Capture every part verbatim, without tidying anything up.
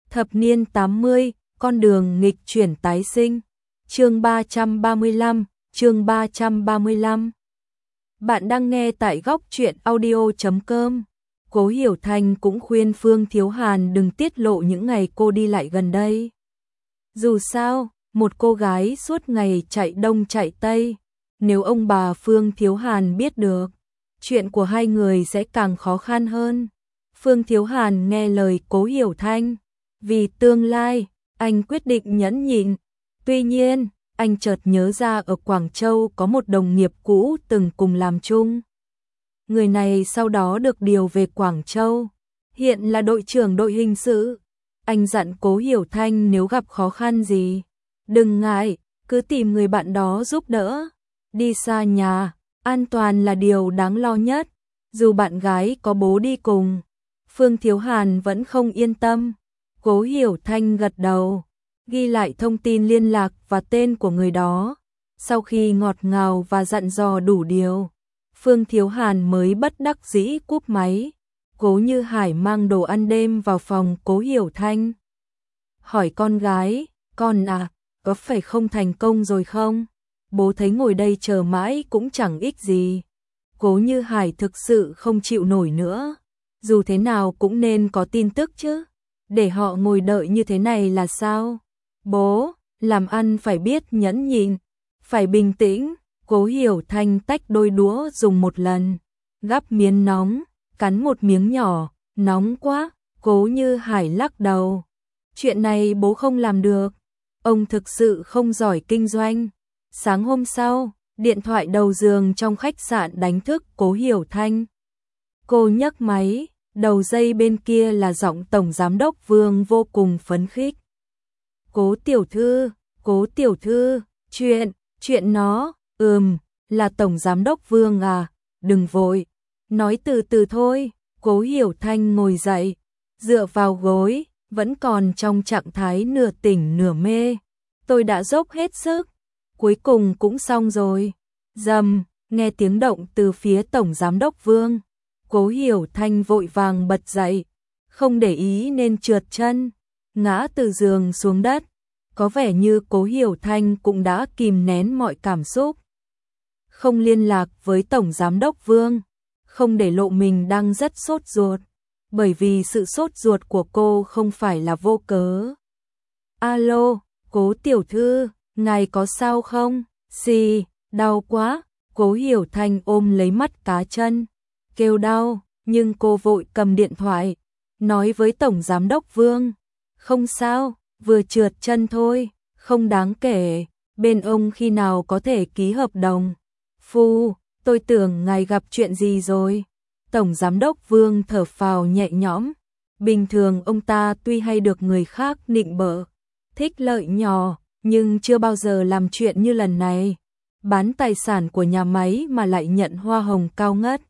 Thập niên tám mươi, con đường nghịch chuyển tái sinh. Chương ba trăm ba mươi lăm, chương ba trăm ba mươi lăm. Bạn đang nghe tại góc truyện audio chấm com. Cố Hiểu Thanh cũng khuyên Phương Thiếu Hàn đừng tiết lộ những ngày cô đi lại gần đây. Dù sao, một cô gái suốt ngày chạy đông chạy tây, nếu ông bà Phương Thiếu Hàn biết được, chuyện của hai người sẽ càng khó khăn hơn. Phương Thiếu Hàn nghe lời Cố Hiểu Thanh, vì tương lai, anh quyết định nhẫn nhịn. Tuy nhiên, anh chợt nhớ ra ở Quảng Châu có một đồng nghiệp cũ từng cùng làm chung. Người này sau đó được điều về Quảng Châu, hiện là đội trưởng đội hình sự. Anh dặn Cố Hiểu Thanh nếu gặp khó khăn gì, đừng ngại, cứ tìm người bạn đó giúp đỡ. Đi xa nhà, an toàn là điều đáng lo nhất, dù bạn gái có bố đi cùng. Phương Thiếu Hàn vẫn không yên tâm. Cố Hiểu Thanh gật đầu, ghi lại thông tin liên lạc và tên của người đó. Sau khi ngọt ngào và dặn dò đủ điều, Phương Thiếu Hàn mới bất đắc dĩ cúp máy. Cố Như Hải mang đồ ăn đêm vào phòng Cố Hiểu Thanh. Hỏi con gái, con à, có phải không thành công rồi không? Bố thấy ngồi đây chờ mãi cũng chẳng ích gì. Cố Như Hải thực sự không chịu nổi nữa. Dù thế nào cũng nên có tin tức chứ. Để họ ngồi đợi như thế này là sao? Bố, làm ăn phải biết nhẫn nhịn, phải bình tĩnh. Cố Hiểu Thanh tách đôi đũa dùng một lần, gắp miếng nóng, cắn một miếng nhỏ, nóng quá. Cố Như Hải lắc đầu. Chuyện này bố không làm được. Ông thực sự không giỏi kinh doanh. Sáng hôm sau, điện thoại đầu giường trong khách sạn đánh thức Cố Hiểu Thanh. Cô nhấc máy, đầu dây bên kia là giọng Tổng Giám đốc Vương vô cùng phấn khích. Cố tiểu thư, Cố tiểu thư, chuyện, chuyện nó, ừm, là Tổng Giám đốc Vương à, đừng vội, nói từ từ thôi. Cố Hiểu Thanh ngồi dậy, dựa vào gối, vẫn còn trong trạng thái nửa tỉnh nửa mê. Tôi đã dốc hết sức, cuối cùng cũng xong rồi. Rầm, nghe tiếng động từ phía Tổng Giám đốc Vương. Cố Hiểu Thanh vội vàng bật dậy, không để ý nên trượt chân, ngã từ giường xuống đất. Có vẻ như Cố Hiểu Thanh cũng đã kìm nén mọi cảm xúc. Không liên lạc với Tổng Giám đốc Vương, không để lộ mình đang rất sốt ruột, bởi vì sự sốt ruột của cô không phải là vô cớ. Alo, Cố tiểu thư, ngài có sao không? Xì, đau quá. Cố Hiểu Thanh ôm lấy mắt cá chân, kêu đau, nhưng cô vội cầm điện thoại, nói với Tổng Giám đốc Vương. Không sao, vừa trượt chân thôi, không đáng kể, bên ông khi nào có thể ký hợp đồng. Phu, tôi tưởng ngài gặp chuyện gì rồi. Tổng Giám đốc Vương thở phào nhẹ nhõm. Bình thường ông ta tuy hay được người khác nịnh bợ, thích lợi nhỏ, nhưng chưa bao giờ làm chuyện như lần này. Bán tài sản của nhà máy mà lại nhận hoa hồng cao ngất.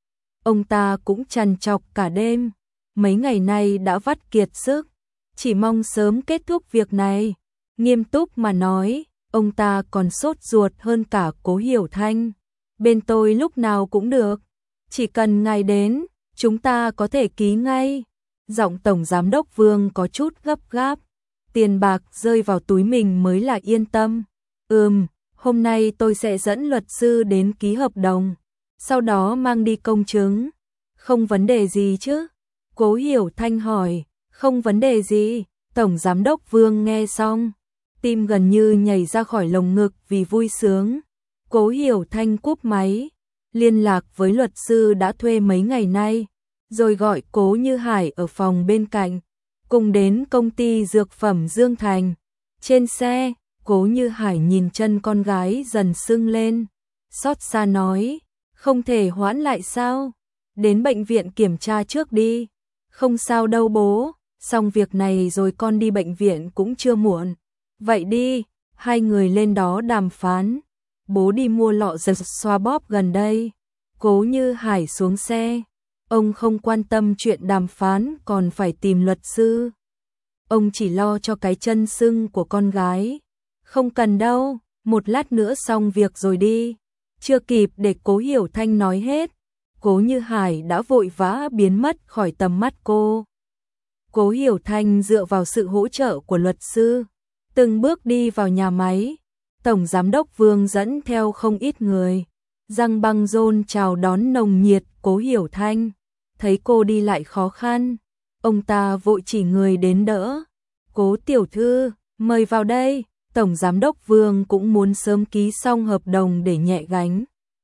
Ông ta cũng trằn trọc cả đêm, mấy ngày nay đã vắt kiệt sức, chỉ mong sớm kết thúc việc này. Nghiêm túc mà nói, ông ta còn sốt ruột hơn cả Cố Hiểu Thanh. Bên tôi lúc nào cũng được, chỉ cần ngài đến, chúng ta có thể ký ngay. Giọng Tổng Giám đốc Vương có chút gấp gáp, tiền bạc rơi vào túi mình mới là yên tâm. Ừm, hôm nay tôi sẽ dẫn luật sư đến ký hợp đồng, sau đó mang đi công chứng. Không vấn đề gì chứ? Cố Hiểu Thanh hỏi. Không vấn đề gì. Tổng Giám đốc Vương nghe xong, tim gần như nhảy ra khỏi lồng ngực vì vui sướng. Cố Hiểu Thanh cúp máy, liên lạc với luật sư đã thuê mấy ngày nay, rồi gọi Cố Như Hải ở phòng bên cạnh, cùng đến công ty dược phẩm Dương Thành. Trên xe, Cố Như Hải nhìn chân con gái dần sưng lên, xót xa nói, không thể hoãn lại sao? Đến bệnh viện kiểm tra trước đi. Không sao đâu bố, xong việc này rồi con đi bệnh viện cũng chưa muộn. Vậy đi, hai người lên đó đàm phán. Bố đi mua lọ giật xoa bóp gần đây. Cố Như Hải xuống xe. Ông không quan tâm chuyện đàm phán còn phải tìm luật sư. Ông chỉ lo cho cái chân sưng của con gái. Không cần đâu, một lát nữa xong việc rồi đi. Chưa kịp để Cố Hiểu Thanh nói hết, Cố Như Hải đã vội vã biến mất khỏi tầm mắt cô. Cố Hiểu Thanh dựa vào sự hỗ trợ của luật sư, từng bước đi vào nhà máy. Tổng giám đốc Vương dẫn theo không ít người. Giang Băng Rôn chào đón nồng nhiệt Cố Hiểu Thanh. Thấy cô đi lại khó khăn, ông ta vội chỉ người đến đỡ. Cố tiểu thư, mời vào đây. Tổng giám đốc Vương cũng muốn sớm ký xong hợp đồng để nhẹ gánh,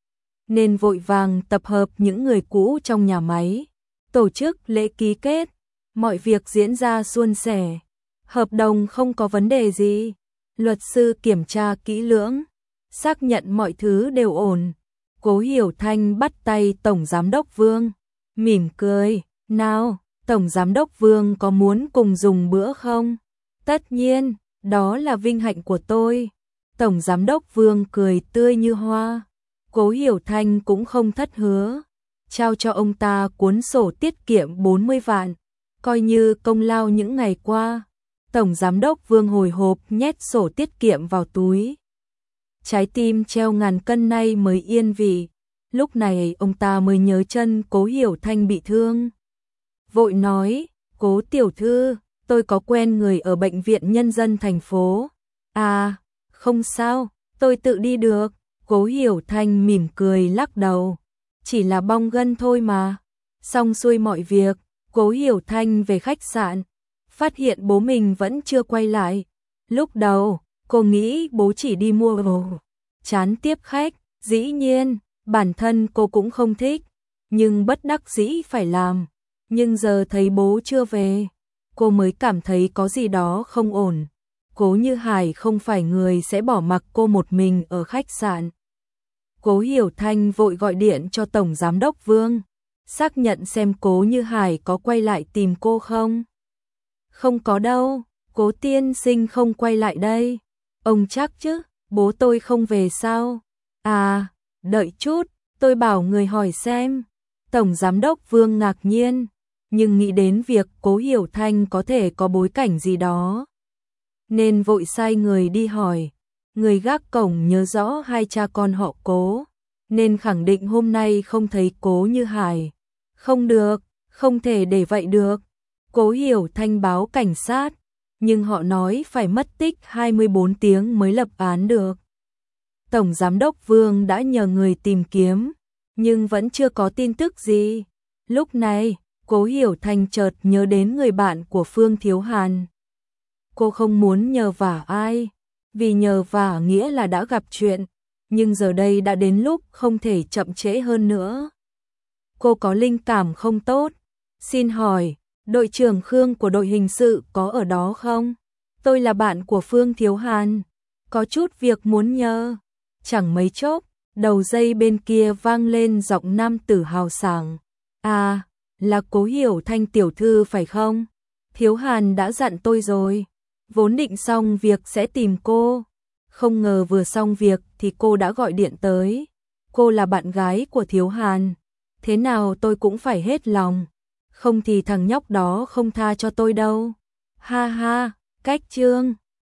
nên vội vàng tập hợp những người cũ trong nhà máy, tổ chức lễ ký kết. Mọi việc diễn ra suôn sẻ, hợp đồng không có vấn đề gì. Luật sư kiểm tra kỹ lưỡng, xác nhận mọi thứ đều ổn. Cố Hiểu Thanh bắt tay Tổng giám đốc Vương, mỉm cười. Nào, Tổng giám đốc Vương có muốn cùng dùng bữa không? Tất nhiên, đó là vinh hạnh của tôi. Tổng giám đốc Vương cười tươi như hoa. Cố Hiểu Thanh cũng không thất hứa, trao cho ông ta cuốn sổ tiết kiệm bốn mươi vạn, coi như công lao những ngày qua. Tổng giám đốc Vương hồi hộp nhét sổ tiết kiệm vào túi. Trái tim treo ngàn cân nay mới yên vị. Lúc này ông ta mới nhớ chân Cố Hiểu Thanh bị thương. Vội nói, Cố tiểu thư, tôi có quen người ở bệnh viện nhân dân thành phố. À, không sao, tôi tự đi được. Cố Hiểu Thanh mỉm cười lắc đầu. Chỉ là bong gân thôi mà. Xong xuôi mọi việc, Cố Hiểu Thanh về khách sạn, phát hiện bố mình vẫn chưa quay lại. Lúc đầu, cô nghĩ bố chỉ đi mua đồ, chán tiếp khách. Dĩ nhiên, bản thân cô cũng không thích, nhưng bất đắc dĩ phải làm. Nhưng giờ thấy bố chưa về, cô mới cảm thấy có gì đó không ổn. Cố Như Hải không phải người sẽ bỏ mặc cô một mình ở khách sạn. Cố Hiểu Thanh vội gọi điện cho Tổng giám đốc Vương, xác nhận xem Cố Như Hải có quay lại tìm cô không. Không có đâu, Cố tiên sinh không quay lại đây. Ông chắc chứ, bố tôi không về sao? À, đợi chút, tôi bảo người hỏi xem. Tổng giám đốc Vương ngạc nhiên, nhưng nghĩ đến việc Cố Hiểu Thanh có thể có bối cảnh gì đó, nên vội sai người đi hỏi. Người gác cổng nhớ rõ hai cha con họ Cố, nên khẳng định hôm nay không thấy Cố Như Hải. Không được, không thể để vậy được. Cố Hiểu Thanh báo cảnh sát, nhưng họ nói phải mất tích hai mươi bốn tiếng mới lập án được. Tổng giám đốc Vương đã nhờ người tìm kiếm, nhưng vẫn chưa có tin tức gì. Lúc này, Cố Hiểu Thanh chợt nhớ đến người bạn của Phương Thiếu Hàn. Cô không muốn nhờ vả ai, vì nhờ vả nghĩa là đã gặp chuyện, nhưng giờ đây đã đến lúc không thể chậm trễ hơn nữa. Cô có linh cảm không tốt. Xin hỏi, đội trưởng Khương của đội hình sự có ở đó không? Tôi là bạn của Phương Thiếu Hàn, có chút việc muốn nhờ. Chẳng mấy chốc, đầu dây bên kia vang lên giọng nam tử hào sảng. À, là Cố Hiểu Thanh tiểu thư phải không? Thiếu Hàn đã dặn tôi rồi, vốn định xong việc sẽ tìm cô. Không ngờ vừa xong việc thì cô đã gọi điện tới. Cô là bạn gái của Thiếu Hàn, thế nào tôi cũng phải hết lòng, không thì thằng nhóc đó không tha cho tôi đâu. Ha ha, cách trương.